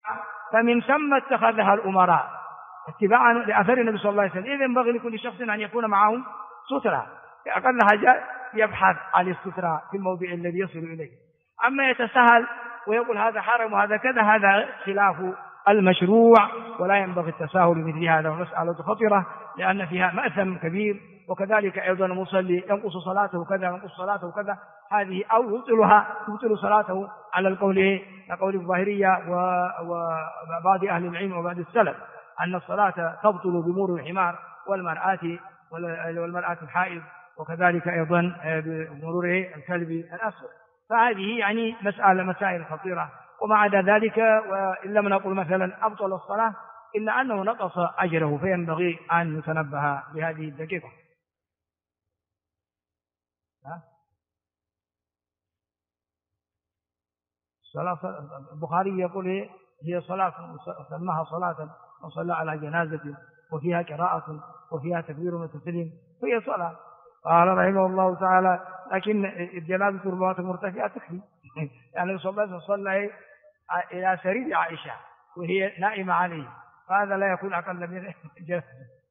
فمن ثم اتخذها الأمراء اتباعا لأثر النبي صلى الله عليه وسلم. إذا ينبغي لكل شخص أن يكون معه سترة، أقل حاجة يبحث عن السترة في الموضع الذي يصل إليه. أما يتساهل ويقول هذا حرم وهذا كذا، هذا خلاف المشروع، ولا ينبغي التساهل بمثل هذا، ومسألة خطرة لأن فيها مأثم كبير. وكذلك أيضا المصلي ينقص صلاته كذا ينقص صلاته كذا، هذه أو يبطل صلاته على القول الظاهرية وبعض أهل العلم وبعض السلف أن الصلاة تبطل بمرور الحمار والمرأة الحائض، وكذلك أيضا بمرور الكلب الأسود. فهذه يعني مسائل خطيرة. وما عدا ذلك وإن لم نقل مثلا أبطل الصلاة إلا أنه نقص أجره، فينبغي أن يتنبه بهذه الدقيقة. صلاة البخاري يقول هي صلاة سماها صلاة وصلى على جنازة وفيها قراءة وفيها تكبير وتسليم، فهي صلاة. قال رحمه الله تعالى لكن الجنازة ربما مرتفعة تكفي، يعني صلى الله عليه وسلم صلى إلى سرير عائشة وهي نائمة عليه، فهذا لا يكون أقل من الجنازة.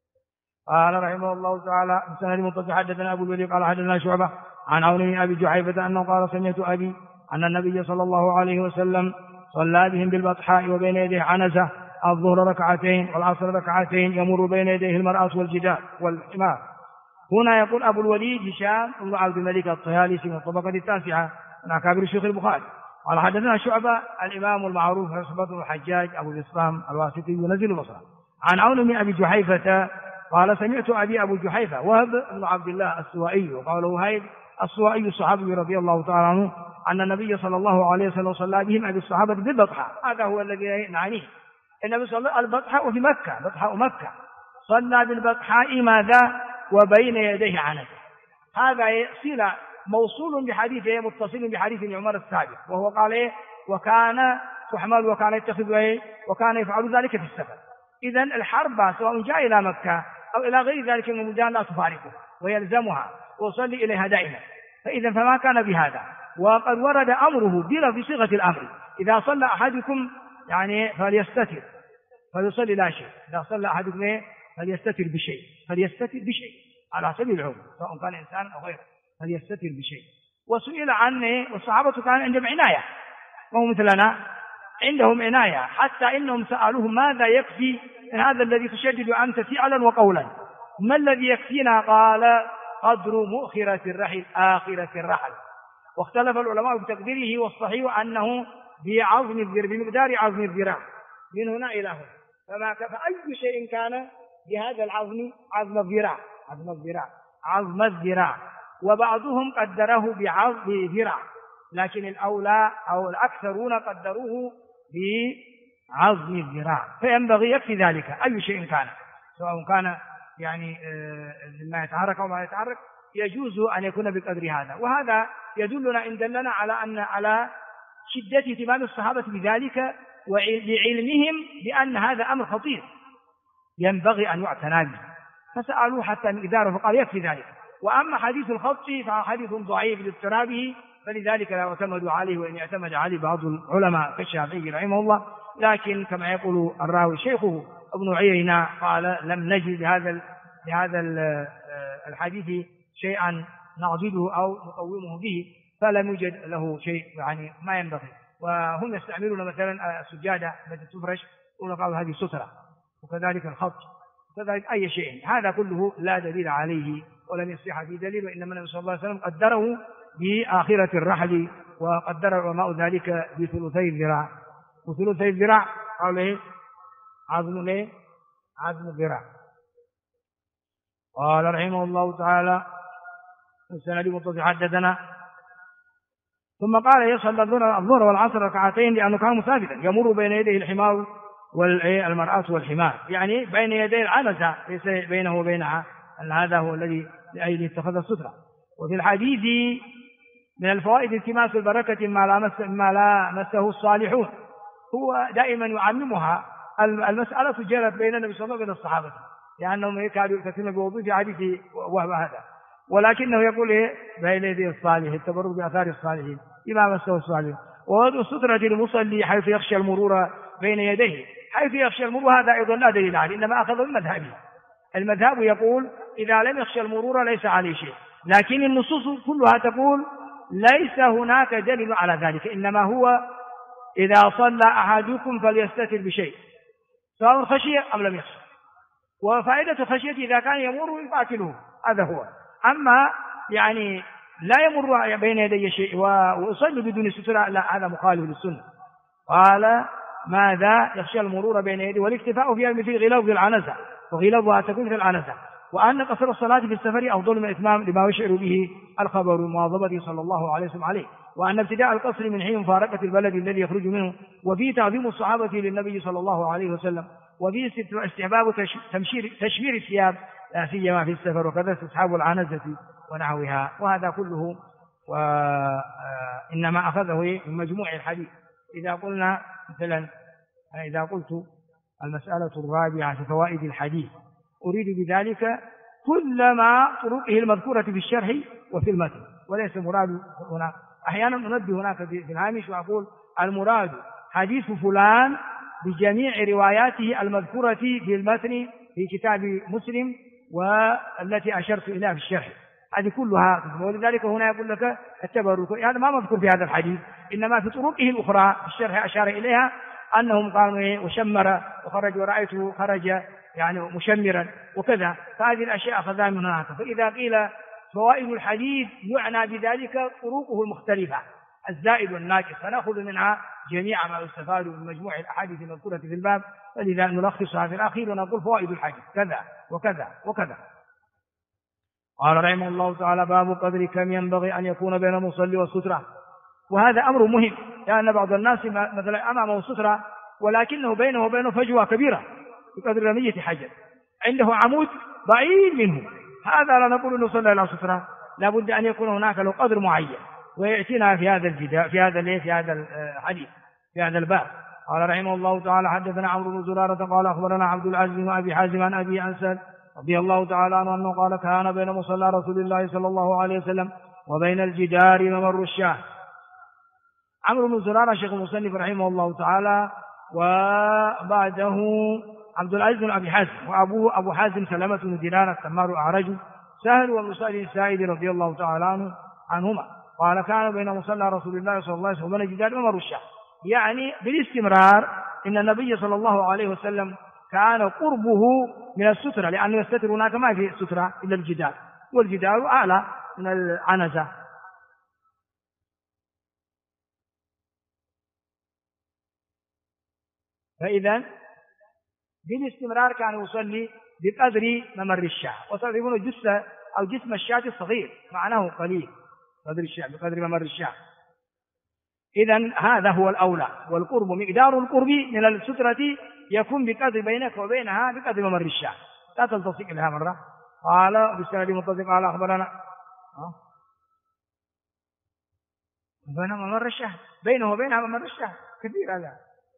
قال رحمه الله تعالى بسند متصل حدثنا أبو الوليد قال حدثنا شعبة عن عون بن أبي جحيفة أنه قال سمعت أبي أن النبي صلى الله عليه وسلم صلى بهم بالبطحاء وبين يديه عنزة الظهر ركعتين والعصر ركعتين يمر بين يديه المرأة والجدار والحمار. هنا يقول أبو الوليد هشام بن عبد الملك الطيالسي من الطبقة التاسعة من أكابر شيوخ البخاري. قال حدثنا شعبة الإمام المعروف شعبة بن الحجاج أبو الإسلام الواسطي ينزل البصرة عن عون بن أبي جحيفة قال سمعت أبي أبو جحيفة وهب بن عبد الله السوائي وقال وهيب السوائي الصحابي رضي الله تعالى عنه أن النبي صلى الله عليه وسلم صلى بهم أبي الصحابة بالبطحاء. هذا هو الذي نعنيه. النبي صلى الله عليه وسلم البطحاء وفي مكة بطحاء مكة صلى بالبطحاء ماذا وبين يديه عنزة. هذا صلة موصول بحديث متصل بحديث عمر السابق وهو قال وكان تحمل وكان يتخذ وكان يفعل ذلك في السفر. إذن الحرب سواء جاء إلى مكة أو إلى غير ذلك من المدن لا تفارقه ويلزمها ويصلي إليها دائما. فإذا فما كان بهذا وقد ورد أمره بلا في صيغة الأمر إذا صلى أحدكم يعني فليستتر فليصلي لا شيء، إذا صلى أحدكم فليستتر بشيء على سبيل العموم سواء كان إنسان أو غيره فليستتر بشيء. وسئل عنه والصحابة كان عندهم عناية وهو مثلنا عندهم عناية حتى إنهم سألوه ماذا يكفي هذا الذي تشدد أنت فعلا وقولا، ما الذي يكفينا؟ قال قدر مؤخرة الرحل آخرة الرحل. واختلف العلماء بتقديره والصحيح أنه بمقدار عظم الذراع من هنا إلى هنا، فأي شيء كان بهذا العظم عظم الذراع وبعضهم قدره بذراع لكن الأولى أو الأكثرون قدروه بعظم الذراع، فينبغي يكفي ذلك أي شيء كان سواء كان يعني ما يتحرك أو ما يتحرك يجوز أن يكون بقدر هذا. وهذا يدلنا إن دلنا على شدة اهتمام الصحابة بذلك ولعلمهم بأن هذا أمر خطير ينبغي أن يعتنى به، فسألوه حتى مقداره فقال يكفي ذلك. وأما حديث الخط فحديث ضعيف لاضطرابه فلذلك لا يعتمد عليه، وإن اعتمد عليه بعض العلماء كالشافعي رحمه الله، لكن كما يقول الراوي شيخه ابن عيينة قال لم نجد لهذا الحديث شيئا نعضده أو نقومه به، فلم يوجد له شيء يعني ما ينبغي. وهم يستعملون مثلا السجادة التي تفرش ونقال هذه سترة، وكذلك الخط وكذلك أي شيء، هذا كله لا دليل عليه ولم يصح فيه دليل، وإنما النبي صلى الله عليه وسلم قدره بآخرة الرحل وقدر العلماء ذلك بثلثي الذراع. وثلثي الذراع قالوا ايه؟ عظم الذراع. قال رحمه الله تعالى السند متصل حدثنا ثم قال يصلي الظهر والعصر ركعتين لأنه كان مسافرا يمر بين يديه الحمار والمرأة والحمار، يعني بين يدي العنزة ليس بينه وبينها، أن هذا هو الذي لأجله اتخذ السترة. وفي الحديث من الفوائد التماس البركة ما لا مسه الصالحون، هو دائما يعممها. المسألة جرت بين النبي صلى الله عليه وسلم وبين الصحابة لأنهم يكادوا يكثرون بوضوء في حديث وهو هذا، ولكنه يقول إيه؟ بين يدي الصالح التبرك بآثار الصالحين بما مسه الصالحين. ووضع السترة للمصلي حيث يخشى المرور بين يديه حيث يخشى المرور، هذا أيضا لا دليل عليه، إنما أخذ من مذهبه. المذهب يقول إذا لم يخشى المرور ليس عليه شيء، لكن النصوص كلها تقول ليس هناك دليل على ذلك، إنما هو إذا صلى أحدكم فليستتر بشيء سواء خشي أم لم يخشى، وفائدة الخشية إذا كان يمر يقاتله، هذا هو. أما يعني لا يمر بين يدي شيء ويصلي بدون سترة، لا، هذا مخالف للسنة. قال ماذا؟ يخشى المرور بين يديه والاكتفاء فيها مثل غلاظ العنزة، وغلاظها تكون في العنزة، وأن قصر الصلاة في السفر أفضل من الإتمام لما يشعر به الخبر المواظبة صلى الله عليه وسلم عليه، وأن ابتداء القصر من حين مفارقة البلد الذي يخرج منه، وفيه تعظيم الصحابة للنبي صلى الله عليه وسلم، وفيه استحباب تشمير الثياب لا سيما في السفر، وكذا استصحاب العنزة ونحوها. وهذا كله وإنما أخذه من مجموع الحديث. إذا قلنا مثلا، إذا قلت المسألة الرابعة في فوائد الحديث أريد بذلك كل ما طرقه المذكورة في الشرح وفي المتن، وليس مراد هنا. أحيانا ننبه هناك في الهامش وأقول المراد حديث فلان بجميع رواياته المذكورة في المتن في كتاب مسلم والتي أشرت إليها في الشرح، هذه كلها. ولذلك هنا يقول لك التبرك هذا ما مذكور في هذا الحديث، إنما في طرقه الأخرى في الشرح أشار إليها أنهم قالوا وشمر وخرج ورأيته خرج يعني مشمرا وكذا، فهذه الأشياء أخذها من هناك. فإذا قيل فوائد الحديث يعنى بذلك طرقه المختلفة الزائد والناقص، فنأخذ منها جميع ما يستفاد من مجموع الأحاديث المذكورة في الباب، ولذا نلخصها في الأخير ونقول فوائد الحديث كذا وكذا وكذا. قال رحمه الله تعالى باب قدر كم ينبغي أن يكون بين المصلي والسترة. وهذا أمر مهم، لأن بعض الناس مثلا أمامه سترة ولكنه بينه وبينه فجوة كبيرة بقدر رمية حجر، عنده عمود بعيد منه، هذا لا نقول أنه صلى إلى سترة، لابد أن يكون هناك له قدر معين، ويأتينا في هذا الجدال في هذا الحديث في هذا الباب. قال رحمه الله تعالى حدثنا عمرو بن زرارة قال أخبرنا عبد العزيز بن أبي حازم عن أبي أنسد رضي الله تعالى عنه أنه قال كان بين مصلى رسول الله صلى الله عليه وسلم وبين الجدار ممر الشاه. عمرو بن زرارة شيخ المصنف رحمه الله تعالى، وبعده عبد العزيز بن أبي حازم، وأبوه أبو حازم سلمة بن دينار التمار الأعرج سهل وابن سعد السائد رضي الله تعالى عنهما. قال كان بين مصلى رسول الله صلى الله عليه وسلم وبين الجدار ممر الشاه، يعني بالاستمرار إن النبي صلى الله عليه وسلم كان قربه من السترة، لأنه يستتر هناك ما في سترة إلا الجدار، والجدار أعلى من العنزة. فإذا بالاستمرار كان يصلي بقدر ممر الشاه، وتعرفون الجثة أو جسم الشاة الصغير معناه قليل قدر الشاه بقدر ممر الشاه. إذن هذا هو الأولى، والقرب مقدار القرب من السترة يكون بقدر بينك وبينها بقدر ممر الشاه، لا تلتصق لها مرة. قال بالسند متصل قال أخبرنا بين ممر الشاه، بينه وبينها ممر الشاه كثير، هذا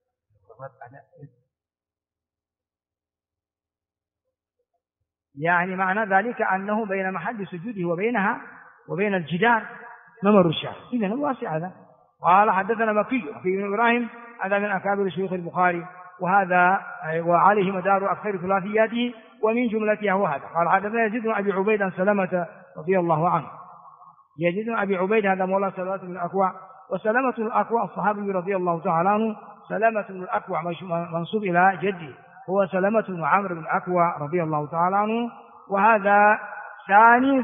يعني معنى ذلك أنه بين محل سجوده وبينها وبين الجدار ممر الشاه، إذن الواسع هذا. قال حدثنا مكي بن إبراهيم هذا من أكابر شيوخ البخاري، وهذا وعليه مدار أكثر ثلاثياته ومن جملتها هو هذا. قال حدثنا يزيد بن أبي عبيد عن سلمة رضي الله عنه. يزيد بن أبي عبيد هذا مولى سلمة بن الأكوع، وسلمة بن الأكوع الصحابي رضي الله تعالى عنه، سلمة بن الأكوع منصوب إلى جده، هو سلمة بن عمرو بن الأكوع رضي الله تعالى عنه، وهذا ثاني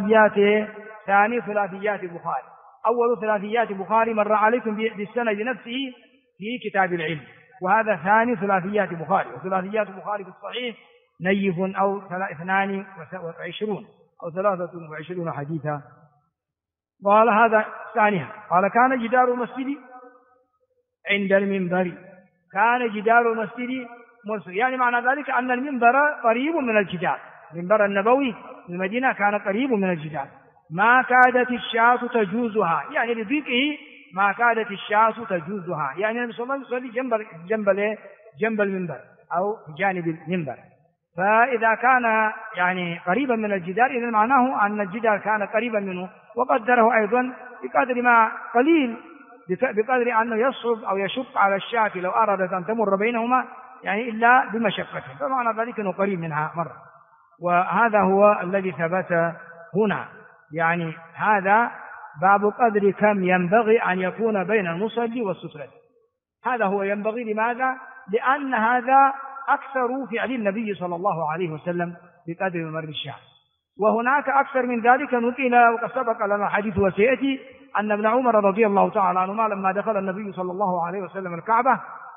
ثلاثيات البخاري. أول ثلاثيات البخاري مر عليكم بالسند نفسه في كتاب العلم، وهذا ثاني ثلاثيات البخاري. وثلاثيات البخاري في الصحيح نيف أو 22 أو 23 حديثا. قال هذا ثانيها. قال كان جدار المسجد عند المنبر، كان جدار المسجد مرسل، يعني معنى ذلك أن المنبر قريب من الجدار، المنبر النبوي في المدينة كان قريب من الجدار، ما كادت الشاة تجوزها، يعني لضيقه ما كادت الشاة تجوزها، يعني النبي صلى الله عليه وسلم يصلي جنب المنبر أو جانب المنبر. فإذا كان يعني قريبا من الجدار إذا معناه أن الجدار كان قريبا منه، وقدره أيضا بقدر ما قليل بقدر أنه يصعب أو يشق على الشاة لو أرادت أن تمر بينهما يعني إلا بمشقة، فمعنى ذلك أنه قريب منها مرة. وهذا هو الذي ثبت هنا، يعني هذا باب قدر كم ينبغي أن يكون بين المصلي والسترة. هذا هو ينبغي. لماذا؟ لأن هذا أكثر فعل النبي صلى الله عليه وسلم بقدر ممر الشاة. وهناك أكثر من ذلك نقل، وقد سبق لنا الحديث وسيأتي أن ابن عمر رضي الله تعالى عنهما لما دخل النبي صلى الله عليه وسلم الكعبة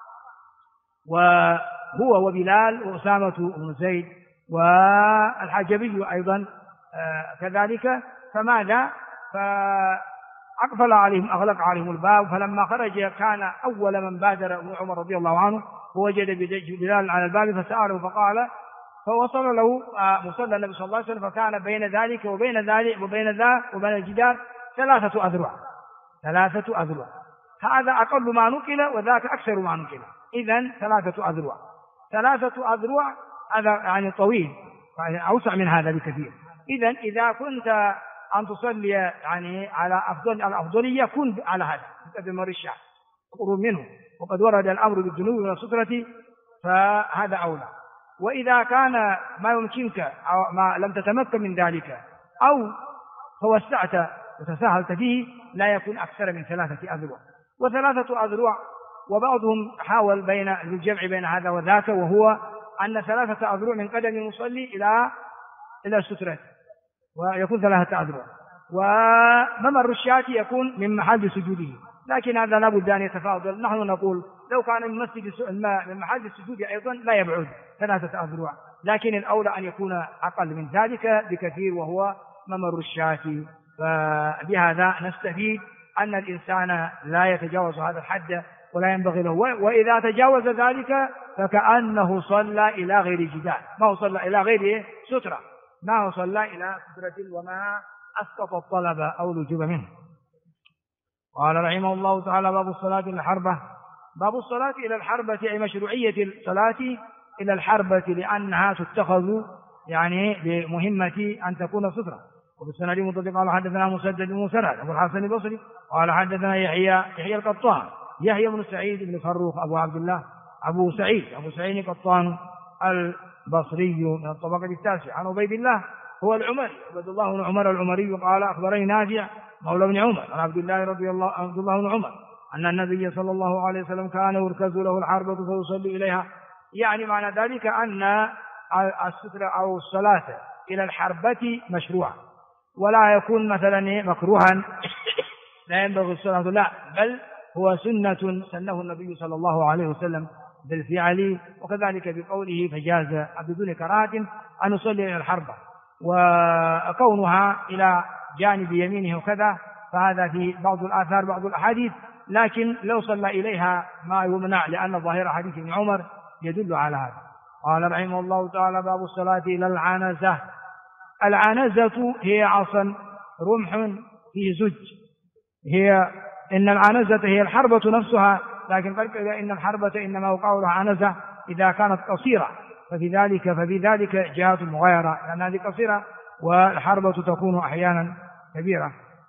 وهو وبلال وأسامة بن زيد والحجبي أيضا كذلك، فماذا؟ فأقفل عليهم، أغلق عليهم الباب. فلما خرج كان أول من بادر ابن عمر رضي الله عنه ووجد بلال على الباب فسأله فقال، فوصل له مصلى النبي صلى الله عليه وسلم، فكان بين ذلك وبين الجدار 3 أذرع. 3 أذرع، هذا أقل ما نقل وذاك أكثر ما نقل. إذن 3 أذرع، 3 أذرع هذا يعني طويل، يعني أوسع من هذا بكثير. إذن إذا كنت أن تصلي يعني على الأفضلية كن على هذا بمر الشاة قرب منه، وقد ورد الأمر بالجنوب من السترة فهذا أولى. وإذا كان ما يمكنك أو ما لم تتمكن من ذلك أو توسعت وتساهلت فيه لا يكون أكثر من 3 أذرع. و3 أذرع، وبعضهم حاول بين الجمع بين هذا وذاك، وهو أن 3 أذرع من قدم المصلي إلى السترة ويكون 3 أذرع، وممر الشاة يكون من محل سجوده. لكن هذا لا بد أن يتفاضل. نحن نقول لو كان من محل السجود أيضا لا يبعد 3 أذرع، لكن الأولى أن يكون أقل من ذلك بكثير وهو ممر الشاة. فبهذا نستفيد أن الإنسان لا يتجاوز هذا الحد ولا ينبغي له، وإذا تجاوز ذلك فكأنه صلى إلى غير جدار، ما هو صلى إلى غير سترة، ما هو صلى إلى سترة وما أسقط الطلب أو الوجوب منه. قال رحمه الله تعالى: باب الصلاة إلى الحربة. باب الصلاة إلى الحربة أي مشروعية الصلاة إلى الحربة، لأنها تتخذ يعني بمهمة أن تكون سترة. وبالسند المتصل قال حدثنا مسدد بن مسرهد أبو الحسن البصري قال حدثنا يحيى القطان يحيى بن سعيد بن فروخ أبو عبد الله أبو سعيد القطان البصري من الطبقة التاسعة عن عبيد الله هو العمري عبد الله بن عمر العمري قال أخبرني نافع مولى بن عمر عن عبد الله بن عمر أن النبي صلى الله عليه وسلم كان يركز له الحربة فيصلي إليها. يعني معنى ذلك أن الستر أو الصلاة إلى الحربة مشروع، ولا يكون مثلا مكروها لا ينبغي الصلاة، لا، بل هو سنة سنه النبي صلى الله عليه وسلم بالفعل، وكذلك بقوله فجاز بدون كراهة أن يصلي إلى الحربة. وكونها إلى جانب يمينه وكذا فهذا في بعض الآثار بعض الأحاديث، لكن لو صلى إليها ما يمنع، لأن ظاهر حديث ابن عمر يدل على هذا. قال رحمه الله تعالى: باب الصلاة إلى العنزة. العنزة هي عصا رمح فيه زج، إن العنزة هي الحربة نفسها، لكن قال إن الحربة إنما يقال عنزة إذا كانت قصيرة، ففي ذلك جهات المغايرة، لأن هذه قصيرة والحربة تكون أحيانا كبيرة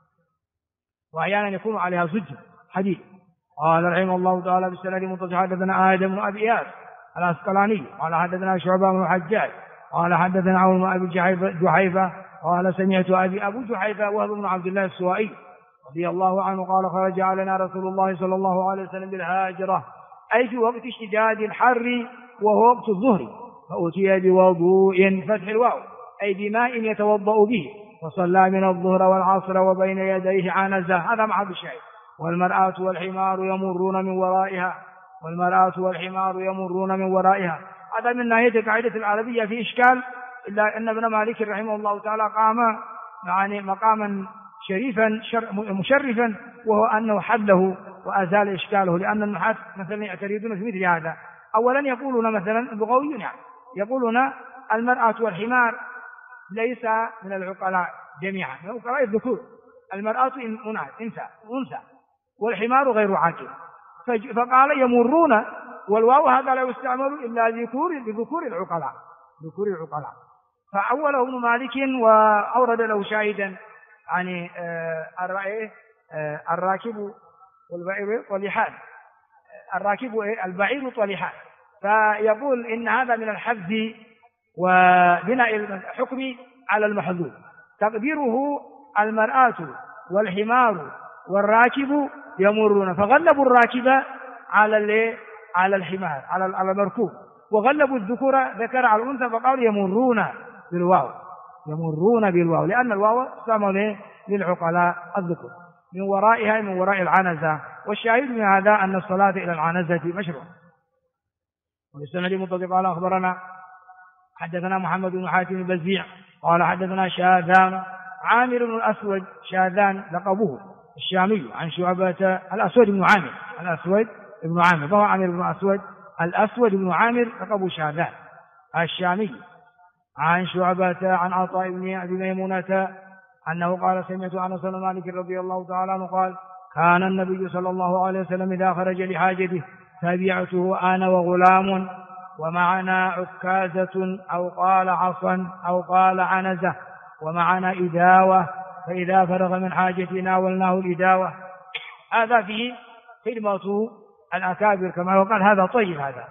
وأحيانا يكون عليها زج حديد. قال رحمه الله تعالى: بالسند المتصل حدثنا آدم بن أبي إياس العسقلاني قال حدثنا شعبة بن الحجاج قال حدثنا عون بن أبي جحيفة قال سمعت أبو جحيفة وهب بن عبد الله السوائي رضي الله عنه قال: خرج علينا رسول الله صلى الله عليه وسلم بالهاجرة، أي في وقت اشتداد الحر وهو وقت الظهر، فأتي بوضوء فتح الواو أي بماء يتوضأ به، فصلى من الظهر والعصر وبين يديه عنزة. هذا محل الشاهد. والمرأة والحمار يمرون من ورائها. هذا من ناحية القاعدة العربية في إشكال، إلا أن ابن مالك رحمه الله تعالى قام يعني مقاما شريفا مشرفا، وهو أنه حله وأزال إشكاله، لأن النحاة مثلا يعترضون في مثل هذا. أولا يقولون مثلا اللغويون يقولون المرأة والحمار ليس من العقلاء جميعا، من عقلاء الذكور. المرأة أنثى والحمار غير عاقل، فقال يمرون، والواو هذا لا يستعمل إلا لذكور العقلاء. فأوله ابن مالك وأورد له شاهدا يعني الراكب والبعير طليحان، الراكب البعير طليحان. فيقول إن هذا من الحفظ وبناء الحكم على المحذوف. تقديره المرآة والحمار والراكب يمرون، فغلبوا الراكب على الحمار على المركوب، وغلبوا الذكور ذكر على الأنثى فقالوا يمرون بالواو لأن الواو استعمل للعقلاء الذكور من ورائها من وراء العنزة. والشاهد من هذا أن الصلاة إلى العنزة مشروع. والسند المتصل قال أخبرنا حدثنا محمد بن حاتم البزيع قال حدثنا شاذان عامر بن الأسود، شاذان لقبه الشامي، عن شعبة الأسود بن عامر فهو عامر بن الأسود بن عامر لقبه شاذان الشامي، عن شعبة عن عطاء بن أبي ميمونة أنه قال سمعت أنس بن مالك رضي الله تعالى عنه قال كان النبي صلى الله عليه وسلم إذا خرج لحاجته تبعته أنا وغلام ومعنا عكازة أو قال عصا أو قال عنزة ومعنا إداوة، فإذا فرغ من حاجتنا ناولناه الإداوة. هذا فيه خدمة الأكابر كما وقال هذا طيب هذا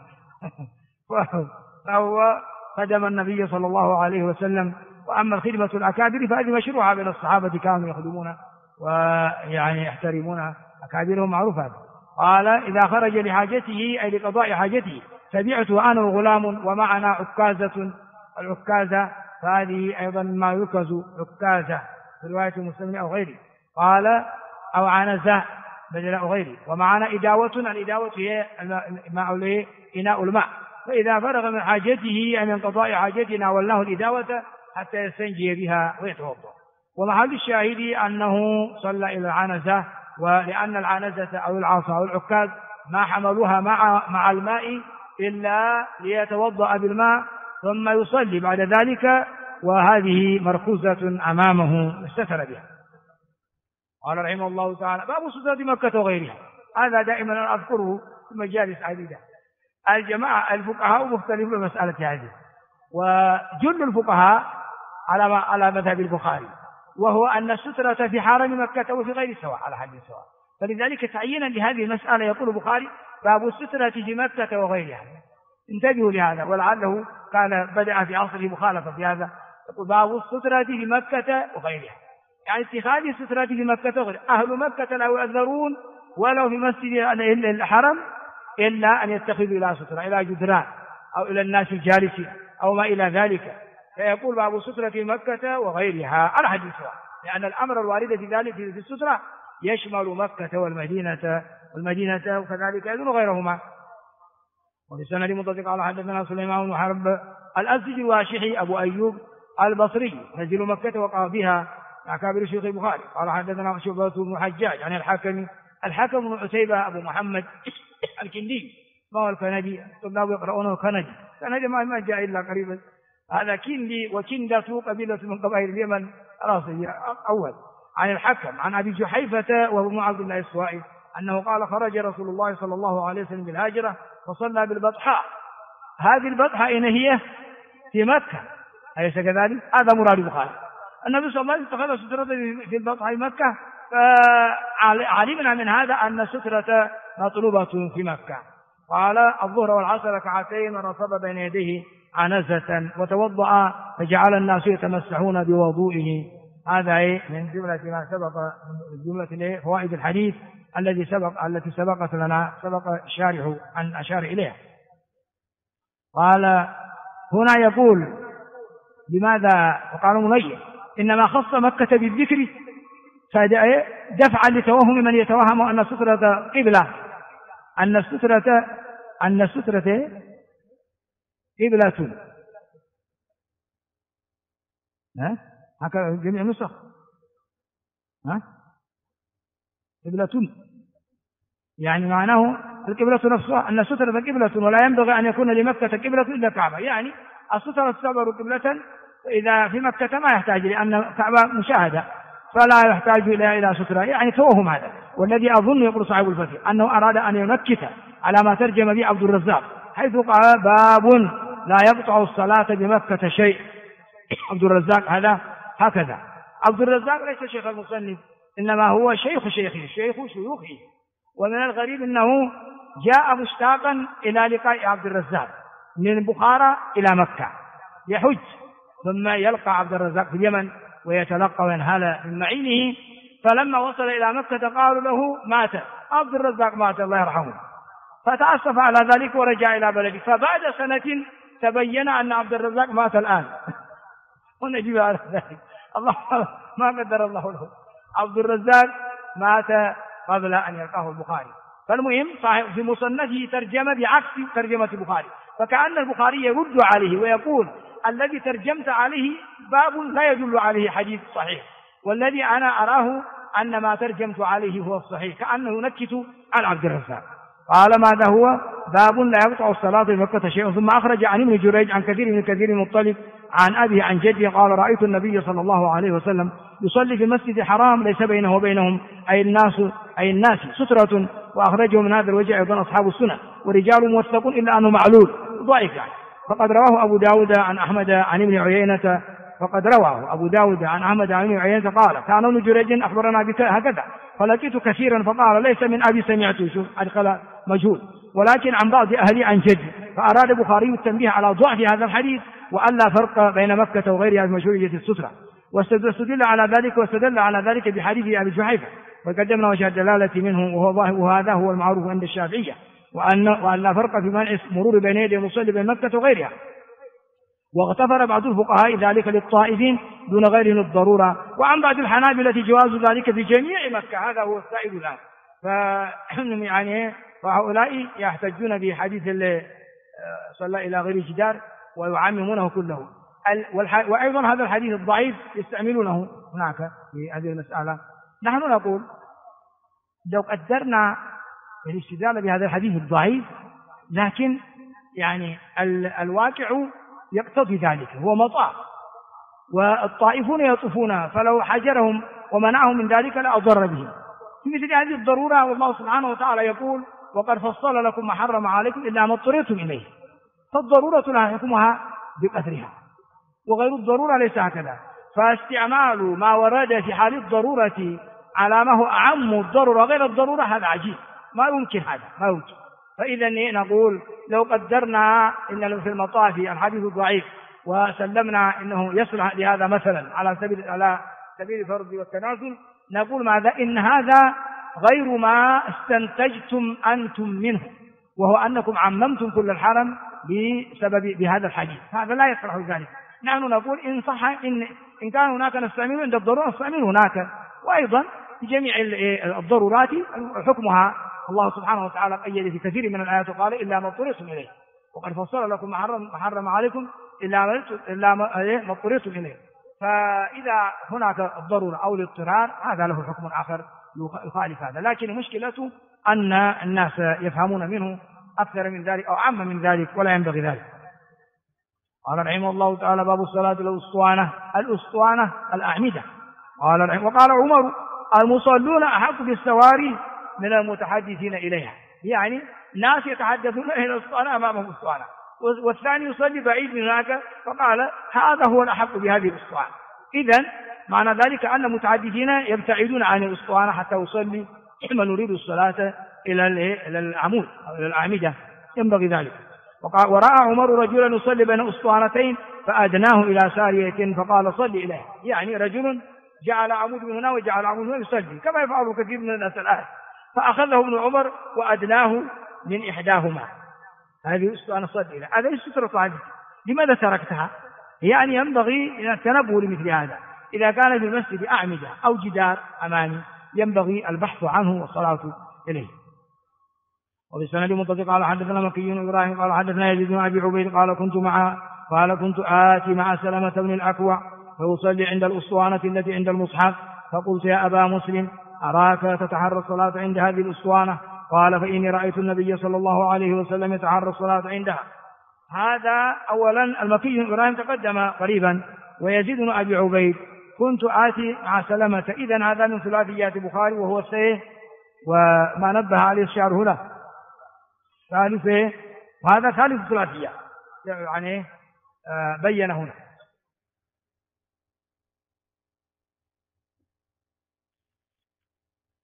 فهو خدم النبي صلى الله عليه وسلم. وأما الخدمة الأكابر فهذه مشروعة بين الصحابة، كانوا يخدمون ويعني يحترمون أكابرهم، معروف هذا. قال إذا خرج لحاجته أي لقضاء حاجته تبعته أنا وغلام ومعنا عكازة، العكازة فهذه أيضا ما يركز عكازة في رواية مسلم أو غيره، قال أو عنزة بدل أو غيره، ومعنا إداوة، الإداوة هي الماء إناء الماء، فإذا فرغ من حاجته أي من قضاء حاجتنا ناولناه الإداوة حتى يستنجي بها ويتوضأ. ومحل الشاهد أنه صلى إلى العنزة، ولأن العنزة أو العصا أو العكاز ما حملوها مع الماء إلا ليتوضأ بالماء ثم يصلي بعد ذلك، وهذه مركوزة أمامه استتر بها. قال رحمه الله تعالى باب سترة مكة وغيرها. هذا دائما أذكره في مجالس عديدة. الجماعة الفقهاء مختلفون في مسألة هذه، وجل الفقهاء على مذهب البخاري، وهو أن السترة في حرم مكة وفي غير سواء على حد سواء. فلذلك تعيينا لهذه المسألة يقول البخاري باب السترة في مكة وغيرها. انتبهوا لهذا، ولعله كان بدأ في عصره مخالفة في هذا. يقول باب السترة في مكة وغيرها، يعني اتخاذ السترة في مكة وغيرها. أهل مكة لا يؤذرون ولو في مسجد الحرم إلا أن يتخذوا إلى سترة، إلى جدران أو إلى الناس الجالسين أو ما إلى ذلك. فيقول باب السترة في مكة وغيرها على حد سواء، لأن الأمر الوارد في ذلك في السترة يشمل مكة والمدينة وكذلك أيضا غيرهما. وفي السند المتصل قال حدثنا سليمان بن حرب الأزدي الواشحي أبو أيوب البصري نزل مكة وقع بها مع كابر شيخ البخاري. قال حدثنا شعبة بن حجاج عن الحكم بن عتيبة أبو محمد الكندي، ما هو الكندي؟ الطلاب يقرؤونه كندي ما جاء إلا قريبا. هذا كندي وكندة قبيلة من قبائل اليمن راسية أول. عن الحكم عن أبي جحيفة وهو ابن عبد الله السوائي أنه قال خرج رسول الله صلى الله عليه وسلم بالهاجرة فصلى بالبطحاء. هذه البطحاء إن هي في مكة، أليس كذلك؟ هذا مراد البخاري. النبي صلى الله عليه وسلم اتخذ سترة في البطحاء مكة، فعلمنا من هذا أن السترة مطلوبة في مكة. قال الظهر والعصر ركعتين ونصب بين يديه عنزة وتوضأ فجعل الناس يتمسحون بوضوئه. هذا من جملة ما سبق من جملة فوائد الحديث التي سبقت لنا، سبق الشارح أن أشار إليها. قال هنا يقول لماذا وقال منير إنما خص مكة بالذكر دفعا لتوهم من يتوهم أن السترة قبلة، أن السترة قبلة. هكذا جميع النسخ قبلة، يعني معناه القبلة نفسها أن السترة قبلة، ولا ينبغي أن يكون لمكة قبلة إلا كعبة. يعني السترة تعتبر قبلة إذا في مكة ما يحتاج، لأن كعبة مشاهدة فلا يحتاج إلى سترة، يعني توهم هذا. والذي أظن يقول صاحب الفتح أنه أراد أن ينكت على ما ترجم به عبد الرزاق، حيث قال باب لا يقطع الصلاة بمكة شيء. عبد الرزاق هذا هكذا. عبد الرزاق ليس شيخ المصنف، إنما هو شيخ شيخه، شيخ شيوخه. ومن الغريب أنه جاء مشتاقا إلى لقاء عبد الرزاق من بخارى إلى مكة يحج، ثم يلقى عبد الرزاق في اليمن ويتلقى وينهال من معينه. فلما وصل إلى مكة قالوا له مات عبد الرزاق، مات الله يرحمه، فتأسف على ذلك ورجع إلى بلده. فبعد سنة تبين أن عبد الرزاق مات الآن ونجيب على ذلك، الله ما قدر الله له، عبد الرزاق مات قبل أن يلقاه البخاري. فالمهم صحيح في مصنفه ترجمة بعكس ترجمة البخاري، فكأن البخاري يرد عليه ويقول الذي ترجمت عليه باب لا يدل عليه حديث صحيح، والذي أنا أراه أن ما ترجمت عليه هو الصحيح، كأنه ينكت على عبد الرزاق. قال ماذا هو؟ باب لا يقطع الصلاة في مكة شيء. ثم أخرج عن ابن جريج عن كثير من كثير المطلب عن أبيه عن جده قال رأيت النبي صلى الله عليه وسلم يصلي في المسجد الحرام ليس بينه وبينهم أي الناس سترة. وأخرجه من هذا الوجه أيضا أصحاب السنة، ورجال موثقون إلا أنه معلول ضعيف يعني. فقد رواه أبو داود عن أحمد عن ابن عيينة عن ابن عيينة قال كان ابن جريج أخبرنا بك هكذا، فلقيت كثيرا فقال ليس من أبي سمعت، شوف أدخل مجهول، ولكن عن بعض أهلي عن جدي. فأراد البخاري التنبيه على ضعف هذا الحديث وألا فرق بين مكة وغيرها في مشروعية السترة، واستدل على ذلك بحديث أبي جحيفة، وقدمنا وجه الدلالة منه وهذا هو المعروف عند الشافعية، وأن لا فرق في منع مرور بين يدي المصلي بين مكة وغيرها. واغتفر بعض الفقهاء ذلك للطائفين دون غيرهم الضرورة، وعن بعض الحنابلة جواز ذلك في جميع مكة. هذا هو السائد الآن. فهؤلاء يحتجون بحديث اللي صلى إلى غير جدار ويعممونه كله. وأيضا هذا الحديث الضعيف يستعملونه هناك في هذه المسألة. نحن نقول لو قدرنا الاستدلال بهذا الحديث الضعيف، لكن يعني الواقع يقتضي ذلك، هو مطاف والطائفون يطوفون، فلو حجرهم ومنعهم من ذلك لأضر بهم في مثل هذه الضرورة. والله سبحانه وتعالى يقول وقد فصل لكم ما حرم عليكم إلا ما اضطررتم إليه، فالضرورة لا حكمها بقدرها وغير الضرورة ليس هكذا. فاستعمال ما ورد في حال الضرورة على ما هو أعم الضرورة غير الضرورة هذا عجيب، ما يمكن هذا، ما يمكن. فإذا نقول لو قدرنا إن في المطاف الحديث ضعيف وسلمنا إنه يصلح لهذا مثلا على سبيل الفرض والتنازل، نقول ماذا؟ إن هذا غير ما استنتجتم أنتم منه، وهو أنكم عممتم كل الحرم بهذا الحديث، هذا لا يصلح ذلك. نحن نقول إن صح إن كان هناك نستعمل عند الضرورة نستعمل هناك، وأيضا في جميع الضرورات حكمها الله سبحانه وتعالى قيد في كثير من الآيات وقال إلا ما اضطررتم إليه، وقد فصل لكم ما حرم عليكم إلا ما اضطررتم إليه. فإذا هناك الضرورة أو الاضطرار هذا له حكم آخر يخالف هذا، لكن مشكلته أن الناس يفهمون منه أكثر من ذلك أو عم من ذلك، ولا ينبغي ذلك. قال رحمه الله تعالى باب الصلاة الأسطوانة الأعمدة. وقال عمر المصلون أحق بالسواري من المتحدثين إليها، يعني ناس يتحدثون إلى الأسطوانة أمامهم الأسطوانة، والثاني يصلي بعيد من هناك، فقال هذا هو الأحق بهذه الأسطوانة. إذن معنى ذلك أن المتحدثين يبتعدون عن الأسطوانة حتى يصلي من نريد الصلاة إلى العمود أو إلى الأعمدة، ينبغي ذلك. ورأى عمر رجلا يصلي بين أسطوانتين فأدناه إلى سارية فقال صلي إليها، يعني رجل جعل عمود من هنا وجعل عمود من هنا يصلي كما يفعل كثير من الناس الآن، فأخذه ابن عمر وأدناه من إحداهما، هذه أسطوانة صلي إليها. هذا السترة هذه لماذا تركتها؟ يعني ينبغي التنبه لمثل هذا. إذا كان في المسجد أعمدة أو جدار أمامي ينبغي البحث عنه والصلاة إليه. وبالسند متصل قال حدثنا مكي بن إبراهيم قال حدثنا يزيد بن أبي عبيد قال كنت آتي مع سلمة بن الأكوع فأصلي عند الأسطوانة التي عند المصحف، فقلت يا أبا مسلم أراك تتحرى الصلاة عند هذه الأسطوانة؟ قال فإني رأيت النبي صلى الله عليه وسلم يتحرى الصلاة عندها. هذا أولا. المكي بن إبراهيم تقدم قريبا، ويزيد بن أبي عبيد كنت آتي مع سلمة. إذن هذا من ثلاثيات البخاري وهو السيه، وما نبه عليه الشعر هنا ثالثه، وهذا ثالث ثلاثيات يعني بين هنا.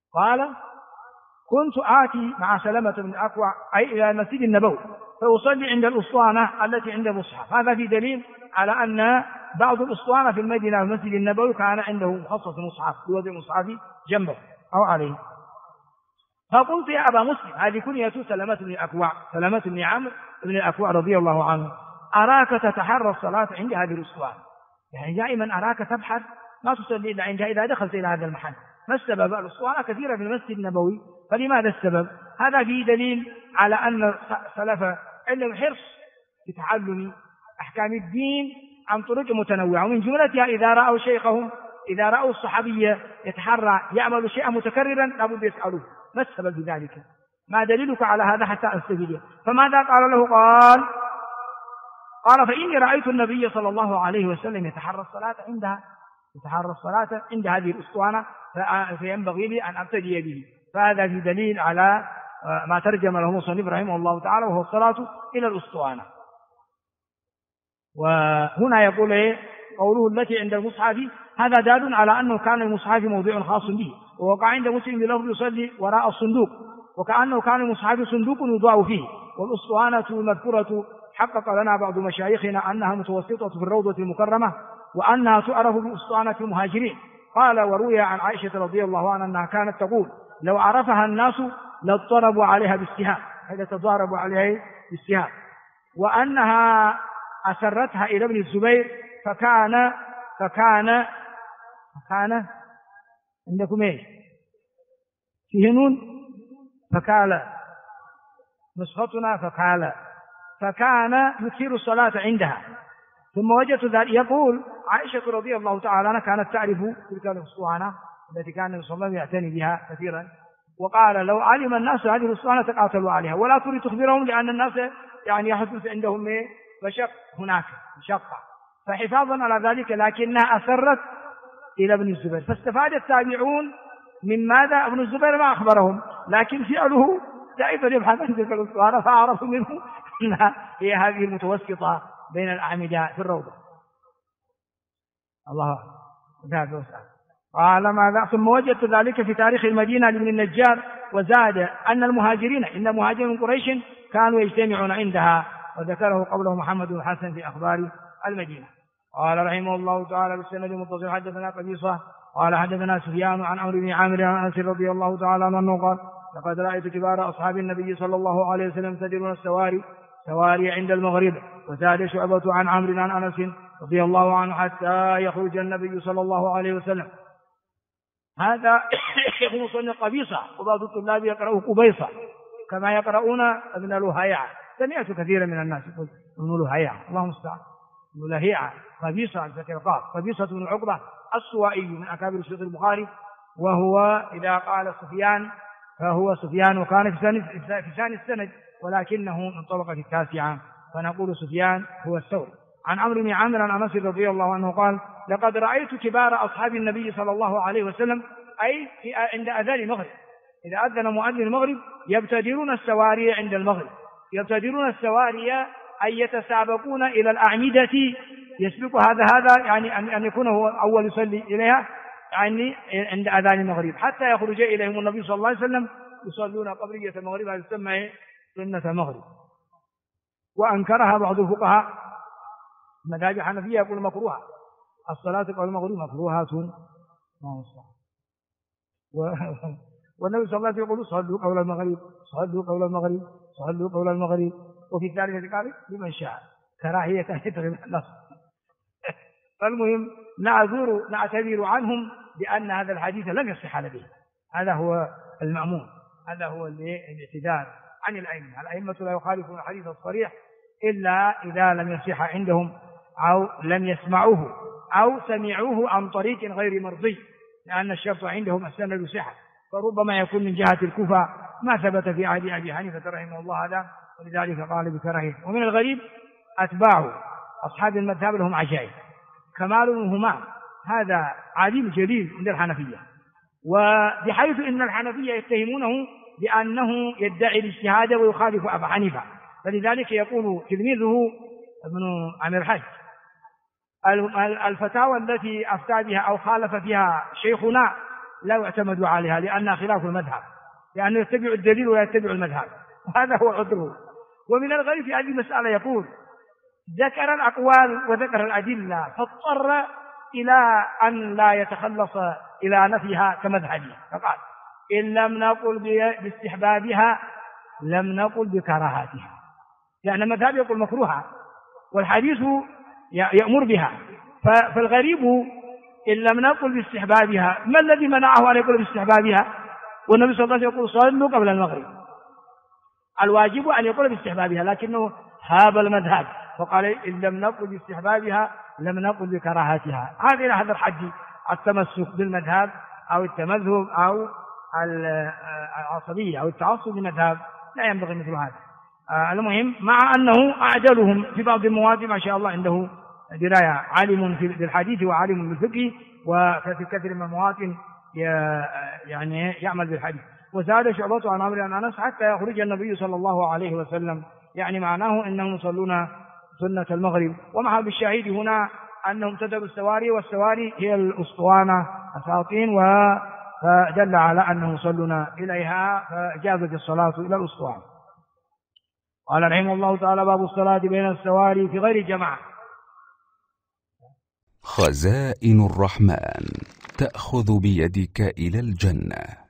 قال كنت آتي مع سلمة بن الأكوع أي إلى المسجد النبوي فأصلي عند الأسطوانة التي عند المصحف. هذا في دليل على أن بعض الأسطوانة في المدينة المسجد النبوي كان عنده مخصص مصحف يوضع مصحف جنبه أو عليه. فقلت يا أبا مسلم، هذه كنية سلمة بن الأكوع، سلمة بن عمرو بن الأكوع رضي الله عنه، أراك تتحرى الصلاة عند هذه الأسطوانة، يعني دائما أراك تبحث ما تصلي إلا عندها إذا دخلت إلى هذا المحل. ما السبب؟ الأسطوانة كثيرة في المسجد النبوي، فلماذا السبب؟ هذا فيه دليل على أن السلف عندهم حرص في تعلم أحكام الدين عن طرق متنوعة، ومن جملتها إذا رأوا شيخهم، إذا رأوا الصحابية يتحرى يعمل شيئا متكررا لابد يسألوه ما السبب في ذلك؟ ما دليلك على هذا حتى أستفيد؟ فماذا قال له؟ قال فإني رأيت النبي صلى الله عليه وسلم يتحرى الصلاة عندها، يتحرى الصلاة عند هذه الأسطوانة، فينبغي لي أن أبتدي به. فهذا في دليل على ما ترجم له المصنف رحمه الله تعالى، وهو الصلاة إلى الأسطوانة. وهنا يقول قوله التي عند المصحف، هذا دال على أنه كان المصحف موضوع خاص به، ووقع عند مسلم بلفظ يصلي وراء الصندوق، وكأنه كان المصحف صندوق يوضع فيه. والأسطوانة المذكورة حقق لنا بعض مشايخنا أنها متوسطة في الروضة المكرمة، وأنها تعرف بأسطوانة المهاجرين. قال وروي عن عائشة رضي الله عنها أنها كانت تقول لو عرفها الناس لاضطربوا عليها بالسهام، هذا تضاربوا عليها بالسهام، وأنها أسرتها إلى ابن الزبير فكان عندكم ايش فيه نون؟ فكال نسختنا فكان يكثر الصلاة عندها. ثم وجدت ذلك. يقول عائشة رضي الله تعالى عنها كانت تعرف تلك الأسطوانة التي كان النبي صلى الله عليه وسلم يعتني بها كثيرا، وقال لو علم الناس هذه الأسطوانة تقاتلوا عليها ولا تريد تخبرهم، لأن الناس يعني يحدث عندهم مشق هناك مشقة، فحفاظا على ذلك لكنها أسرت إلى ابن الزبير. فاستفاد التابعون من ماذا؟ ابن الزبير ما أخبرهم، لكن فعله دائما يبحث عن تلك الأسطوانة، فعرفوا منه أنها هي هذه المتوسطة بين الأعمدة في الروضة. الله أكبر. قال ماذا؟ ثم وجدت ذلك في تاريخ المدينة لابن النجار، وزاد أن المهاجرين إن مهاجرين من قريش كانوا يجتمعون عندها، وذكره قوله محمد بن حسن في أخبار المدينة. قال رحمه الله تعالى بالسند المتصل حدثنا قبيصة قال حدثنا سفيان عن عمرو بن عامر عن أنس رضي الله تعالى عنه قال لقد رأيت كبار أصحاب النبي صلى الله عليه وسلم يبتدرون السواري عند المغرب. وزاد شعبة عن عمرو عن أنس رضي الله عنه حتى يخرج النبي صلى الله عليه وسلم. هذا يكون صنع قبيصة، وبعض الطلاب يقرأوا قبيصة كما يقرؤون ابن لهيعة. سمعت كثيرا من الناس يقول ابن لهيعة، اللهم المستعان، ابن لهيعة قبيصة عن ذكر قاف. قبيصة بن عقبة السوائي من أكابر شيوخ البخاري، وهو إذا قال سفيان فهو سفيان، وكان في ثاني السند ولكنه من طبقة التاسعة، فنقول سفيان هو الثوري. عن عمرو بن عامر عن أنس رضي الله عنه قال لقد رأيت كبار أصحاب النبي صلى الله عليه وسلم أي عند أذان المغرب، إذا أذن مؤذن المغرب يبتدرون السواري عند المغرب. يبتدرون السواري أي يتسابقون إلى الأعمدة، يسبق هذا يعني أن يكون هو أول يصلي إليها يعني عند أذان المغرب، حتى يخرج إليهم النبي صلى الله عليه وسلم يصلون قبلية المغرب، هذا يسمى سنة المغرب. وأنكرها بعض الفقهاء مذاهب الحنفية يقول مكروهة، الصلاة قبل المغرب مكروهة ما والنبي صلى الله عليه وسلم يقول صلوا قبل المغرب صلوا قبل المغرب صلوا قبل المغرب، وفي الثالثة قال لمن شاء، كراهية يتغيب النص. فالمهم نعتذر عنهم بأن هذا الحديث لم يصح عليه، هذا هو المأمون، هذا هو الاعتذار عن الأئمة لا يخالفون الحديث الصريح إلا إذا لم يصح عندهم أو لم يسمعوه أو سمعوه عن طريق غير مرضي، لأن الشرط عندهم السند صحة، فربما يكون من جهة الكوفة ما ثبت في عهد أبي حنيفة رحمه الله هذا، ولذلك قال بكراهية. ومن الغريب أتباع أصحاب المذهب لهم عجائب، كمال بن همام هذا عالم جليل عند الحنفية، وبحيث إن الحنفية يتهمونه بأنه يدعي الاجتهاد ويخالف أبا حنيفة، فلذلك يقول تلميذه ابن عامر الحج الفتاوى التي أفتى بها أو خالف فيها شيخنا لا يعتمد عليها لأنها خلاف المذهب، لأنه يتبع الدليل ولا يتبع المذهب، وهذا هو عذره. ومن الغريب في هذه المسألة يقول ذكر الأقوال وذكر الأدلة فاضطر إلى أن لا يتخلص إلى نفيها كمذهبه، فقال إن لم نقل باستحبابها لم نقل بكراهاتها، لأن المذهب يقول مكروها والحديث يأمر بها. فالغريب إن لم نقل باستحبابها، ما الذي منعه أن يقول باستحبابها والنبي صلى الله عليه وسلم يقول صلوا قبل المغرب؟ الواجب أن يقول باستحبابها، لكنه هاب المذهب فقال إن لم نقل باستحبابها لم نقل بكراهاتها. هذا الحد التمسك بالمذهب أو التمذهب أو العصبية أو التعصب بالمذهب لا ينبغي مثل هذا. المهم مع أنه أعجلهم في بعض المواضع ما شاء الله عنده دراية، عالم بالحديث وعالم بالفقه، وفي كثير من المواطن يعني يعمل بالحديث. وزاد شعبة عن عمرو بن أنس حتى يخرج النبي صلى الله عليه وسلم، يعني معناه أنهم يصلون سنة المغرب. ومع بالشاهد هنا أنهم تدروا السواري، والسواري هي الأسطوانة الساطين، فدل على أنهم يصلون إليها فجازت الصلاة إلى الأسطوانة. قال رحمه الله تعالى باب الصلاة بين السواري في غير جماعة. خزائن الرحمن تأخذ بيدك إلى الجنة.